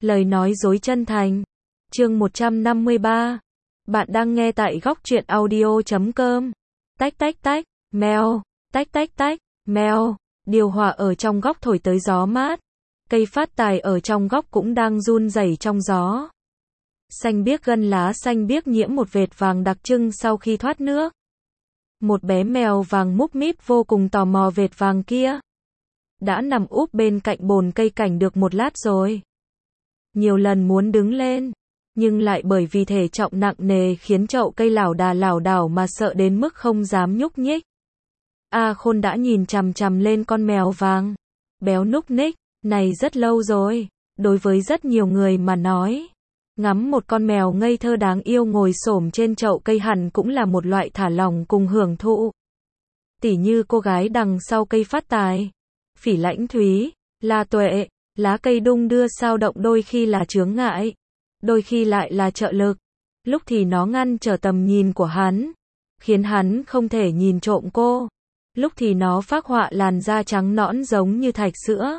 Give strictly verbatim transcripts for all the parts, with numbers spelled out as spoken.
Lời nói dối chân thành. Chương một trăm năm mươi ba. Bạn đang nghe tại góc truyện audio chấm com. Tách tách tách, mèo, tách tách tách, mèo. Điều hòa ở trong góc thổi tới gió mát. Cây phát tài ở trong góc cũng đang run rẩy trong gió. Xanh biếc gân lá xanh biếc nhiễm một vệt vàng đặc trưng sau khi thoát nước. Một bé mèo vàng múc míp vô cùng tò mò vệt vàng kia. Đã nằm úp bên cạnh bồn cây cảnh được một lát rồi. Nhiều lần muốn đứng lên, nhưng lại bởi vì thể trọng nặng nề khiến chậu cây lảo đà lảo đảo mà sợ đến mức không dám nhúc nhích. A Khôn đã nhìn chằm chằm lên con mèo vàng, béo núc ních, này rất lâu rồi. Đối với rất nhiều người mà nói, ngắm một con mèo ngây thơ đáng yêu ngồi xổm trên chậu cây hẳn cũng là một loại thả lỏng cùng hưởng thụ. Tỉ như cô gái đằng sau cây phát tài, Phỉ Lãnh Thúy, La Tuệ. Lá cây đung đưa sao động đôi khi là chướng ngại, đôi khi lại là trợ lực. Lúc thì nó ngăn trở tầm nhìn của hắn, khiến hắn không thể nhìn trộm cô. Lúc thì nó phác họa làn da trắng nõn giống như thạch sữa.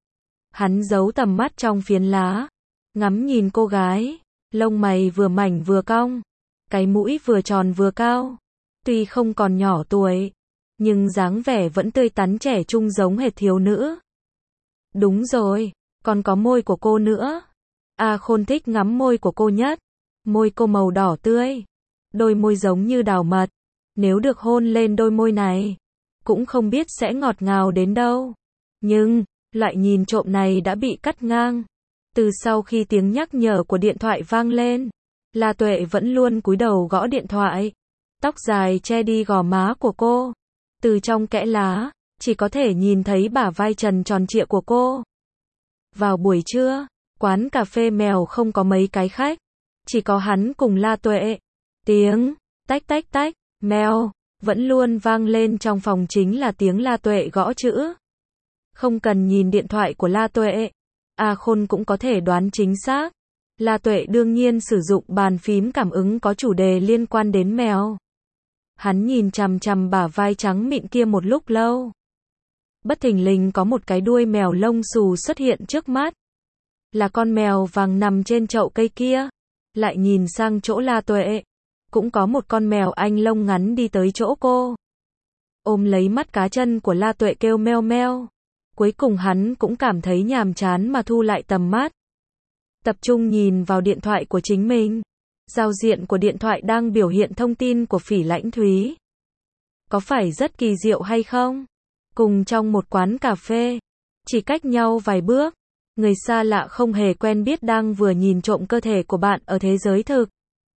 Hắn giấu tầm mắt trong phiến lá, ngắm nhìn cô gái, lông mày vừa mảnh vừa cong, cái mũi vừa tròn vừa cao. Tuy không còn nhỏ tuổi, nhưng dáng vẻ vẫn tươi tắn trẻ trung giống hệt thiếu nữ. Đúng rồi, còn có môi của cô nữa. A Khôn thích ngắm môi của cô nhất. Môi cô màu đỏ tươi, đôi môi giống như đào mật. Nếu được hôn lên đôi môi này, cũng không biết sẽ ngọt ngào đến đâu. Nhưng, loại nhìn trộm này đã bị cắt ngang. Từ sau khi tiếng nhắc nhở của điện thoại vang lên, La Tuệ vẫn luôn cúi đầu gõ điện thoại. Tóc dài che đi gò má của cô. Từ trong kẽ lá, chỉ có thể nhìn thấy bả vai trần tròn trịa của cô. Vào buổi trưa, quán cà phê mèo không có mấy cái khách, chỉ có hắn cùng La Tuệ. Tiếng tách tách tách, mèo vẫn luôn vang lên trong phòng, chính là tiếng La Tuệ gõ chữ. Không cần nhìn điện thoại của La Tuệ, A Khôn cũng có thể đoán chính xác. La Tuệ đương nhiên sử dụng bàn phím cảm ứng có chủ đề liên quan đến mèo. Hắn nhìn chằm chằm bả vai trắng mịn kia một lúc lâu. Bất thình lình có một cái đuôi mèo lông xù xuất hiện trước mắt. Là con mèo vàng nằm trên chậu cây kia. Lại nhìn sang chỗ La Tuệ. Cũng có một con mèo anh lông ngắn đi tới chỗ cô. Ôm lấy mắt cá chân của La Tuệ kêu meo meo. Cuối cùng hắn cũng cảm thấy nhàm chán mà thu lại tầm mắt. Tập trung nhìn vào điện thoại của chính mình. Giao diện của điện thoại đang biểu hiện thông tin của Phỉ Lãnh Thúy. Có phải rất kỳ diệu hay không? Cùng trong một quán cà phê, chỉ cách nhau vài bước, người xa lạ không hề quen biết đang vừa nhìn trộm cơ thể của bạn ở thế giới thực,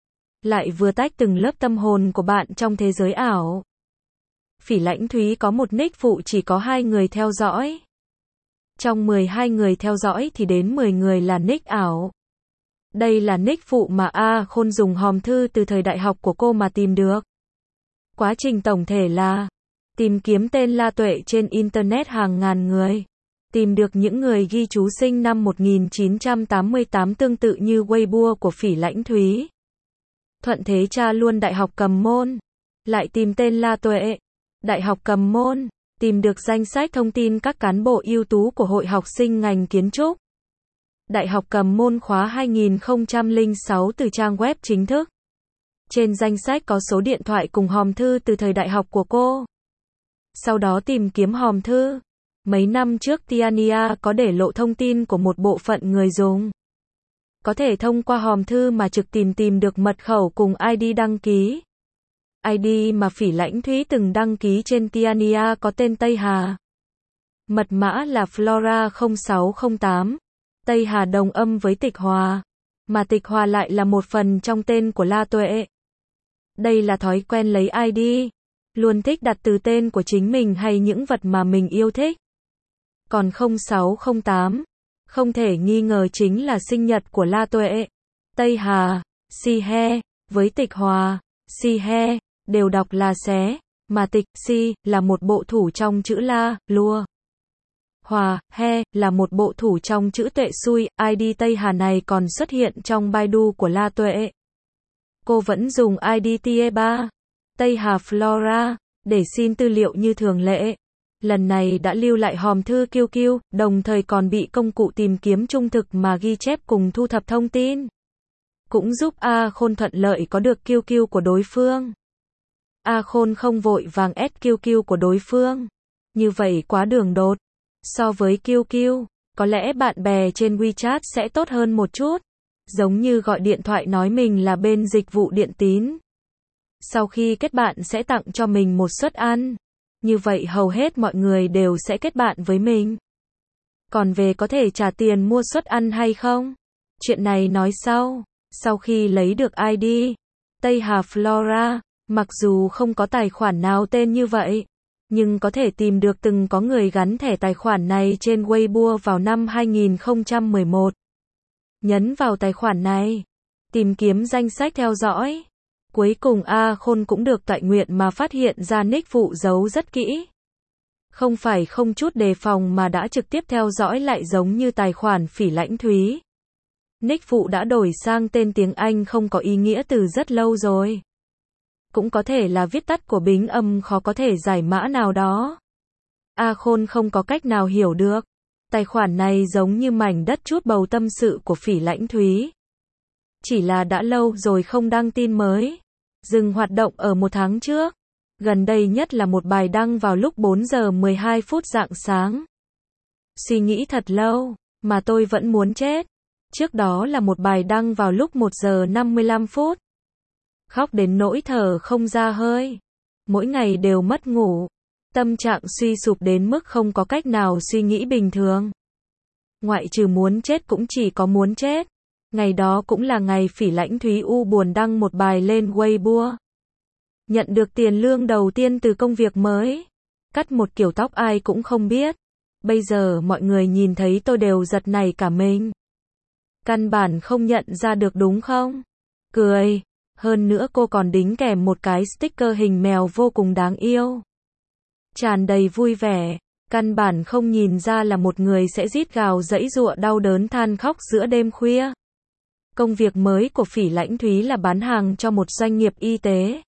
lại vừa tách từng lớp tâm hồn của bạn trong thế giới ảo. Phỉ Lãnh Thúy có một nick phụ chỉ có hai người theo dõi. Trong mười hai người theo dõi thì đến mười người là nick ảo. Đây là nick phụ mà A Khôn dùng hòm thư từ thời đại học của cô mà tìm được. Quá trình tổng thể là tìm kiếm tên La Tuệ trên Internet hàng ngàn người. Tìm được những người ghi chú sinh năm một nghìn chín trăm tám mươi tám tương tự như Weibo của Phỉ Lãnh Thúy. Thuận thế tra luôn Đại học Cầm Môn. Lại tìm tên La Tuệ. Đại học Cầm Môn. Tìm được danh sách thông tin các cán bộ ưu tú của Hội học sinh ngành kiến trúc. Đại học Cầm Môn khóa hai nghìn không trăm lẻ sáu từ trang web chính thức. Trên danh sách có số điện thoại cùng hòm thư từ thời đại học của cô. Sau đó tìm kiếm hòm thư. Mấy năm trước Tiania có để lộ thông tin của một bộ phận người dùng. Có thể thông qua hòm thư mà trực tìm tìm được mật khẩu cùng i đê đăng ký. i đê mà Phỉ Lãnh Thúy từng đăng ký trên Tiania có tên Tây Hà. Mật mã là Flora không sáu không tám. Tây Hà đồng âm với Tịch Hòa. Mà Tịch Hòa lại là một phần trong tên của La Tuệ. Đây là thói quen lấy i đê. Luôn thích đặt từ tên của chính mình hay những vật mà mình yêu thích. Còn không sáu không tám, không thể nghi ngờ chính là sinh nhật của La Tuệ. Tây Hà, Si He, với Tịch Hòa, Si He, đều đọc là xé, mà Tịch, Si, là một bộ thủ trong chữ La, Lua. Hòa, He, là một bộ thủ trong chữ Tuệ Xui. i đê Tây Hà này còn xuất hiện trong Baidu của La Tuệ. Cô vẫn dùng i đê Tie ba, Tây Hà Flora, để xin tư liệu như thường lệ. Lần này đã lưu lại hòm thư Q Q, đồng thời còn bị công cụ tìm kiếm trung thực mà ghi chép cùng thu thập thông tin. Cũng giúp A Khôn thuận lợi có được Q Q của đối phương. A Khôn không vội vàng add Q Q của đối phương. Như vậy quá đường đột. So với Q Q, có lẽ bạn bè trên WeChat sẽ tốt hơn một chút. Giống như gọi điện thoại nói mình là bên dịch vụ điện tín. Sau khi kết bạn sẽ tặng cho mình một suất ăn. Như vậy hầu hết mọi người đều sẽ kết bạn với mình. Còn về có thể trả tiền mua suất ăn hay không? Chuyện này nói sau. Sau khi lấy được I D, Tây Hà Flora, mặc dù không có tài khoản nào tên như vậy, nhưng có thể tìm được từng có người gắn thẻ tài khoản này trên Weibo vào năm hai nghìn không trăm mười một. Nhấn vào tài khoản này, tìm kiếm danh sách theo dõi. Cuối cùng A Khôn cũng được tọa nguyện mà phát hiện ra nick phụ giấu rất kỹ. Không phải không chút đề phòng mà đã trực tiếp theo dõi lại giống như tài khoản Phỉ Lãnh Thúy. Nick phụ đã đổi sang tên tiếng Anh không có ý nghĩa từ rất lâu rồi. Cũng có thể là viết tắt của bính âm khó có thể giải mã nào đó. A Khôn không có cách nào hiểu được. Tài khoản này giống như mảnh đất chút bầu tâm sự của Phỉ Lãnh Thúy. Chỉ là đã lâu rồi không đăng tin mới. Dừng hoạt động ở một tháng trước. Gần đây nhất là một bài đăng vào lúc bốn giờ mười hai phút rạng sáng. Suy nghĩ thật lâu, mà tôi vẫn muốn chết. Trước đó là một bài đăng vào lúc một giờ năm mươi lăm phút. Khóc đến nỗi thở không ra hơi. Mỗi ngày đều mất ngủ. Tâm trạng suy sụp đến mức không có cách nào suy nghĩ bình thường. Ngoại trừ muốn chết cũng chỉ có muốn chết. Ngày đó cũng là ngày Phỉ Lãnh Thúy u buồn đăng một bài lên Weibo. Nhận được tiền lương đầu tiên từ công việc mới. Cắt một kiểu tóc ai cũng không biết. Bây giờ mọi người nhìn thấy tôi đều giật nảy cả mình. Căn bản không nhận ra được đúng không? Cười. Hơn nữa cô còn đính kèm một cái sticker hình mèo vô cùng đáng yêu. Tràn đầy vui vẻ. Căn bản không nhìn ra là một người sẽ rít gào giãy giụa đau đớn than khóc giữa đêm khuya. Công việc mới của Phỉ Lãnh Thúy là bán hàng cho một doanh nghiệp y tế.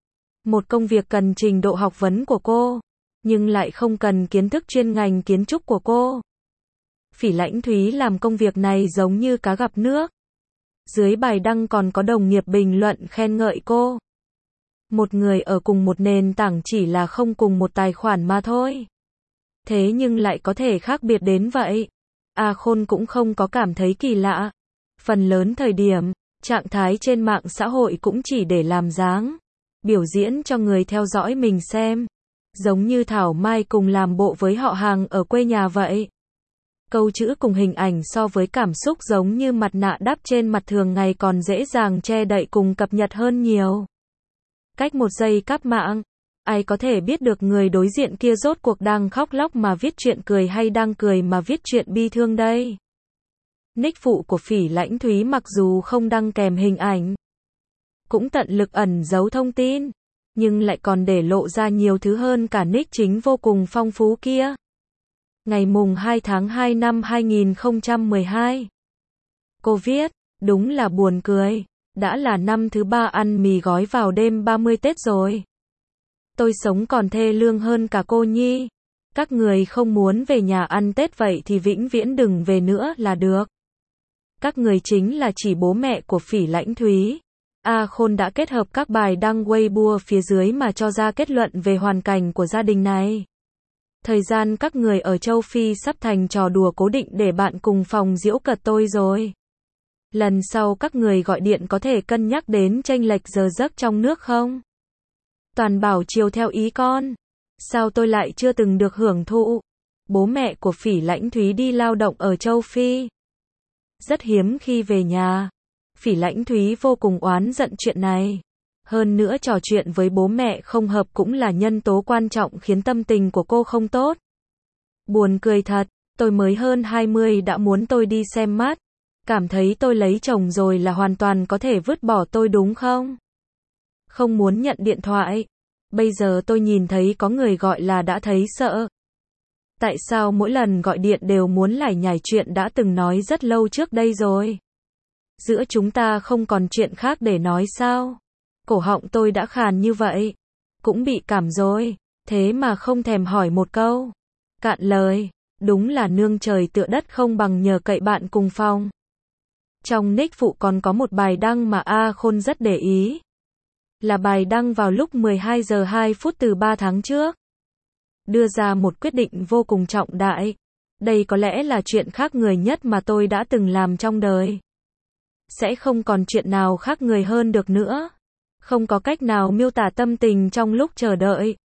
Một công việc cần trình độ học vấn của cô, nhưng lại không cần kiến thức chuyên ngành kiến trúc của cô. Phỉ Lãnh Thúy làm công việc này giống như cá gặp nước. Dưới bài đăng còn có đồng nghiệp bình luận khen ngợi cô. Một người ở cùng một nền tảng chỉ là không cùng một tài khoản mà thôi. Thế nhưng lại có thể khác biệt đến vậy. A Khôn cũng không có cảm thấy kỳ lạ. Phần lớn thời điểm, trạng thái trên mạng xã hội cũng chỉ để làm dáng, biểu diễn cho người theo dõi mình xem. Giống như Thảo Mai cùng làm bộ với họ hàng ở quê nhà vậy. Câu chữ cùng hình ảnh so với cảm xúc giống như mặt nạ đắp trên mặt thường ngày còn dễ dàng che đậy cùng cập nhật hơn nhiều. Cách một giây cáp mạng, ai có thể biết được người đối diện kia rốt cuộc đang khóc lóc mà viết chuyện cười hay đang cười mà viết chuyện bi thương đây. Nick phụ của Phỉ Lãnh Thúy mặc dù không đăng kèm hình ảnh, cũng tận lực ẩn giấu thông tin, nhưng lại còn để lộ ra nhiều thứ hơn cả nick chính vô cùng phong phú kia. Ngày mùng hai tháng hai năm hai nghìn không trăm mười hai. Cô viết, đúng là buồn cười, đã là năm thứ ba ăn mì gói vào đêm ba mươi Tết rồi. Tôi sống còn thê lương hơn cả cô nhi. Các người không muốn về nhà ăn Tết vậy thì vĩnh viễn đừng về nữa là được. Các người chính là chỉ bố mẹ của Phỉ Lãnh Thúy. A Khôn đã kết hợp các bài đăng Weibo phía dưới mà cho ra kết luận về hoàn cảnh của gia đình này. Thời gian các người ở châu Phi sắp thành trò đùa cố định để bạn cùng phòng giễu cợt tôi rồi. Lần sau các người gọi điện có thể cân nhắc đến chênh lệch giờ giấc trong nước không? Toàn bảo chiều theo ý con. Sao tôi lại chưa từng được hưởng thụ? Bố mẹ của Phỉ Lãnh Thúy đi lao động ở châu Phi. Rất hiếm khi về nhà. Phỉ Lãnh Thúy vô cùng oán giận chuyện này. Hơn nữa trò chuyện với bố mẹ không hợp cũng là nhân tố quan trọng khiến tâm tình của cô không tốt. Buồn cười thật, tôi mới hơn hai mươi đã muốn tôi đi xem mắt. Cảm thấy tôi lấy chồng rồi là hoàn toàn có thể vứt bỏ tôi đúng không? Không muốn nhận điện thoại. Bây giờ tôi nhìn thấy có người gọi là đã thấy sợ. Tại sao mỗi lần gọi điện đều muốn lải nhải chuyện đã từng nói rất lâu trước đây rồi? Giữa chúng ta không còn chuyện khác để nói sao? Cổ họng tôi đã khàn như vậy. Cũng bị cảm rồi. thế mà không thèm hỏi một câu. Cạn lời, đúng là nương trời tựa đất không bằng nhờ cậy bạn cùng phòng. Trong nick phụ còn có một bài đăng mà A Khôn rất để ý. Là bài đăng vào lúc mười hai giờ hai phút từ ba tháng trước. Đưa ra một quyết định vô cùng trọng đại. Đây có lẽ là chuyện khác người nhất mà tôi đã từng làm trong đời. Sẽ không còn chuyện nào khác người hơn được nữa. Không có cách nào miêu tả tâm tình trong lúc chờ đợi.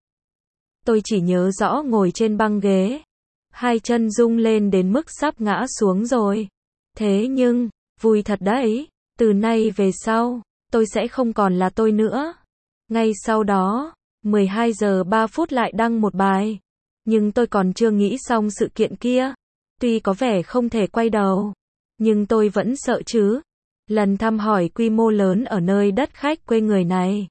Tôi chỉ nhớ rõ ngồi trên băng ghế. Hai chân rung lên đến mức sắp ngã xuống rồi. Thế nhưng, vui thật đấy. Từ nay về sau, tôi sẽ không còn là tôi nữa. Ngay sau đó, mười hai giờ ba phút lại đăng một bài. Nhưng tôi còn chưa nghĩ xong sự kiện kia. Tuy có vẻ không thể quay đầu, nhưng tôi vẫn sợ chứ. Lần thăm hỏi quy mô lớn ở nơi đất khách quê người này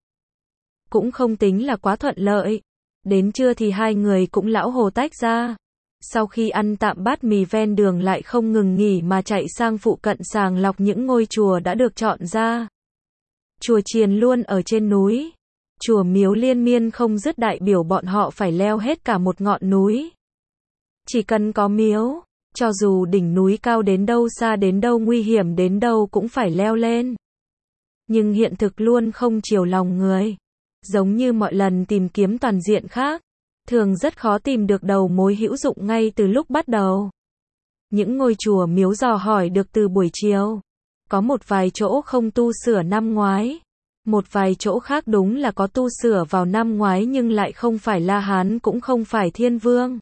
cũng không tính là quá thuận lợi. Đến trưa thì hai người cũng lão hồ tách ra. Sau khi ăn tạm bát mì ven đường lại không ngừng nghỉ mà chạy sang phụ cận sàng lọc những ngôi chùa đã được chọn ra. Chùa Chiền luôn ở trên núi. Chùa miếu liên miên không dứt đại biểu bọn họ phải leo hết cả một ngọn núi. Chỉ cần có miếu, cho dù đỉnh núi cao đến đâu xa đến đâu nguy hiểm đến đâu cũng phải leo lên. Nhưng hiện thực luôn không chiều lòng người. Giống như mọi lần tìm kiếm toàn diện khác, thường rất khó tìm được đầu mối hữu dụng ngay từ lúc bắt đầu. Những ngôi chùa miếu dò hỏi được từ buổi chiều. Có một vài chỗ không tu sửa năm ngoái. Một vài chỗ khác đúng là có tu sửa vào năm ngoái nhưng lại không phải La Hán cũng không phải Thiên Vương.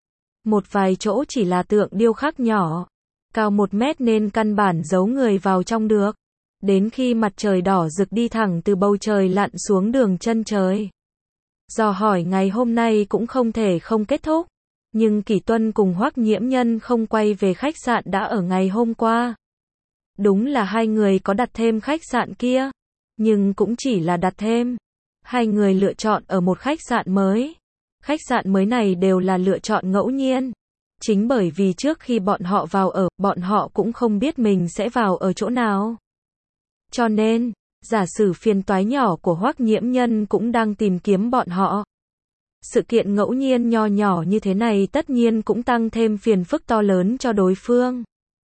Một vài chỗ chỉ là tượng điêu khắc nhỏ, cao một mét nên căn bản giấu người vào trong được. Đến khi mặt trời đỏ rực đi thẳng từ bầu trời lặn xuống đường chân trời. Dò hỏi ngày hôm nay cũng không thể không kết thúc. Nhưng Kỷ Tuân cùng Hoắc Nhiễm Nhân không quay về khách sạn đã ở ngày hôm qua. Đúng là hai người có đặt thêm khách sạn kia. Nhưng cũng chỉ là đặt thêm. Hai người lựa chọn ở một khách sạn mới. Khách sạn mới này đều là lựa chọn ngẫu nhiên. Chính bởi vì trước khi bọn họ vào ở, bọn họ cũng không biết mình sẽ vào ở chỗ nào. Cho nên, giả sử phiền toái nhỏ của Hoắc Nhiễm Nhân cũng đang tìm kiếm bọn họ. Sự kiện ngẫu nhiên nho nhỏ như thế này tất nhiên cũng tăng thêm phiền phức to lớn cho đối phương.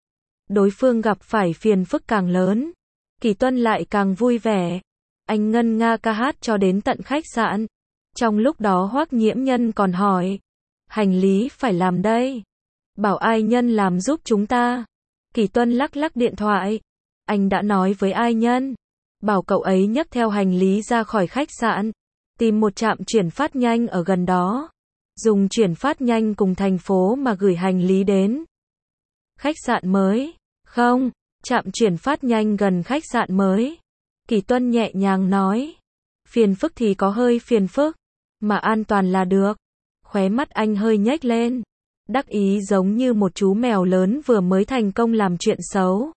Đối phương gặp phải phiền phức càng lớn, Kỷ Tuân lại càng vui vẻ. Anh ngân nga ca hát cho đến tận khách sạn. Trong lúc đó Hoắc Nhiễm Nhân còn hỏi, hành lý phải làm đây. Bảo ai nhân làm giúp chúng ta. Kỷ Tuân lắc lắc điện thoại. Anh đã nói với ai nhân. Bảo cậu ấy nhấc theo hành lý ra khỏi khách sạn. Tìm một trạm chuyển phát nhanh ở gần đó. Dùng chuyển phát nhanh cùng thành phố mà gửi hành lý đến. Khách sạn mới. Không, trạm chuyển phát nhanh gần khách sạn mới. Kỷ Tuân nhẹ nhàng nói. Phiền phức thì có hơi phiền phức. Mà an toàn là được. Khóe mắt anh hơi nhếch lên. Đắc ý giống như một chú mèo lớn vừa mới thành công làm chuyện xấu.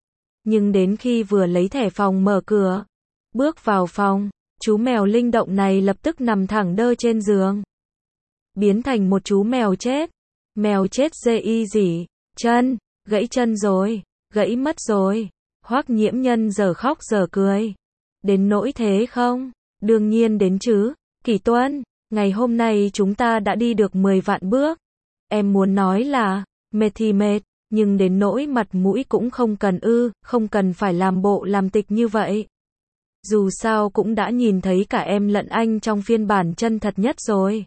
Nhưng đến khi vừa lấy thẻ phòng mở cửa, bước vào phòng, chú mèo linh động này lập tức nằm thẳng đơ trên giường. Biến thành một chú mèo chết. Mèo chết dê y gì. Chân, gãy chân rồi, gãy mất rồi. Hoắc Nhiễm Nhân giờ khóc giờ cười. Đến nỗi thế không? Đương nhiên đến chứ. Kỷ Tuân, ngày hôm nay chúng ta đã đi được mười vạn bước. Em muốn nói là, mệt thì mệt, nhưng đến nỗi mặt mũi cũng không cần ư, không cần phải làm bộ làm tịch như vậy. Dù sao cũng đã nhìn thấy cả em lẫn anh trong phiên bản chân thật nhất rồi.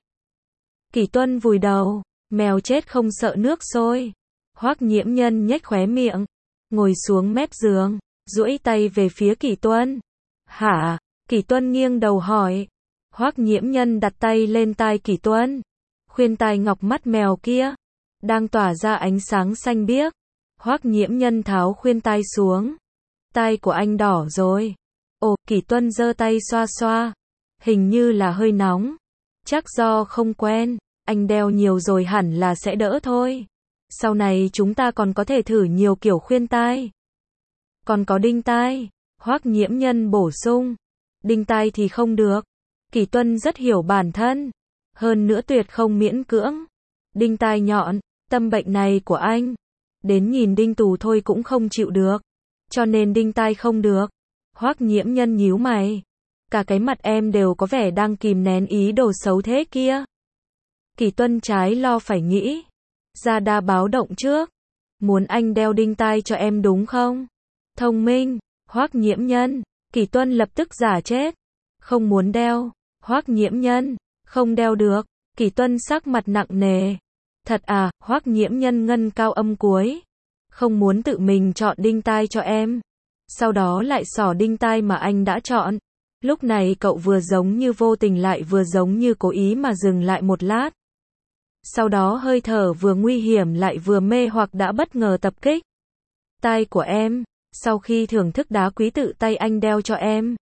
Kỷ Tuân vùi đầu, mèo chết không sợ nước sôi. Hoắc Nhiễm Nhân nhếch khóe miệng, ngồi xuống mép giường, duỗi tay về phía Kỷ Tuân. Hả? Kỷ Tuân nghiêng đầu hỏi. Hoắc Nhiễm Nhân đặt tay lên tai Kỷ Tuân. Khuyên tai ngọc mắt mèo kia đang tỏa ra ánh sáng xanh biếc. Hoắc Nhiễm Nhân tháo khuyên tai xuống. Tai của anh đỏ rồi. Ồ, Kỷ Tuân giơ tay xoa xoa. Hình như là hơi nóng. Chắc do không quen. Anh đeo nhiều rồi hẳn là sẽ đỡ thôi. Sau này chúng ta còn có thể thử nhiều kiểu khuyên tai. Còn có đinh tai. Hoắc Nhiễm Nhân bổ sung. Đinh tai thì không được. Kỷ Tuân rất hiểu bản thân. Hơn nữa tuyệt không miễn cưỡng. Đinh tai nhọn, tâm bệnh này của anh. Đến nhìn đinh tù thôi cũng không chịu được. Cho nên đinh tai không được. Hoắc Nhiễm Nhân nhíu mày. cả cái mặt em đều có vẻ đang kìm nén ý đồ xấu thế kia. Kỳ Tuân trái lo phải nghĩ. Ra đa báo động trước. Muốn anh đeo đinh tai cho em đúng không? Thông minh. Hoắc Nhiễm Nhân. Kỳ Tuân lập tức giả chết. Không muốn đeo. Hoắc Nhiễm Nhân. Không đeo được. Kỳ Tuân sắc mặt nặng nề. Thật à? Hoắc Nhiễm Nhân ngân cao âm cuối. Không muốn tự mình chọn đinh tai cho em. Sau đó lại xỏ đinh tai mà anh đã chọn. Lúc này cậu vừa giống như vô tình lại vừa giống như cố ý mà dừng lại một lát. Sau đó hơi thở vừa nguy hiểm lại vừa mê hoặc đã bất ngờ tập kích. Tai của em. Sau khi thưởng thức đá quý tự tay anh đeo cho em.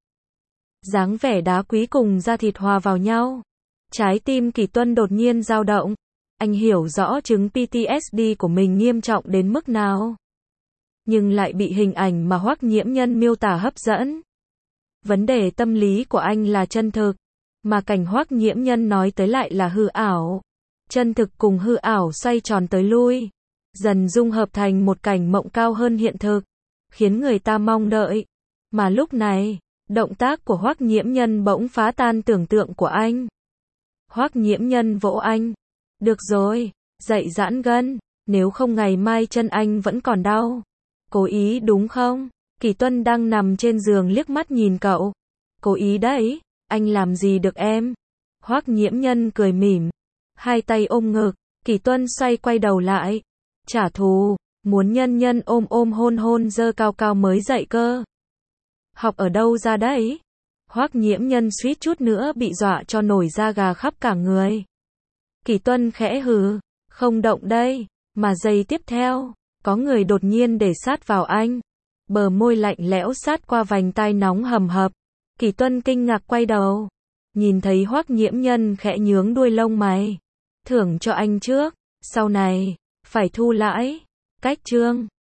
Dáng vẻ đá quý cùng da thịt hòa vào nhau. Trái tim Kỳ Tuân đột nhiên dao động. Anh hiểu rõ chứng pê tê ét đê của mình nghiêm trọng đến mức nào. Nhưng lại bị hình ảnh mà Hoắc Nhiễm Nhân miêu tả hấp dẫn. Vấn đề tâm lý của anh là chân thực. Mà cảnh Hoắc Nhiễm Nhân nói tới lại là hư ảo. Chân thực cùng hư ảo xoay tròn tới lui. Dần dung hợp thành một cảnh mộng cao hơn hiện thực. Khiến người ta mong đợi. Mà lúc này, động tác của Hoắc Nhiễm Nhân bỗng phá tan tưởng tượng của anh. Hoắc Nhiễm Nhân vỗ anh. Được rồi, dậy giãn gân. Nếu không ngày mai chân anh vẫn còn đau. Cố ý đúng không? Kỳ Tuân đang nằm trên giường liếc mắt nhìn cậu. Cố ý đấy, anh làm gì được em? Hoắc Nhiễm Nhân cười mỉm. Hai tay ôm ngực, Kỳ Tuân xoay quay đầu lại. Trả thù, muốn nhân nhân ôm ôm hôn hôn dơ cao cao mới dậy cơ. Học ở đâu ra đấy? Hoắc Nhiễm Nhân suýt chút nữa bị dọa cho nổi da gà khắp cả người. Kỳ Tuân khẽ hừ, không động đây, mà giây tiếp theo, có người đột nhiên để sát vào anh. Bờ môi lạnh lẽo sát qua vành tai nóng hầm hập. Kỳ Tuân kinh ngạc quay đầu. Nhìn thấy Hoắc Nhiễm Nhân khẽ nhướng đuôi lông mày. Thưởng cho anh trước, sau này, phải thu lãi. Cách chương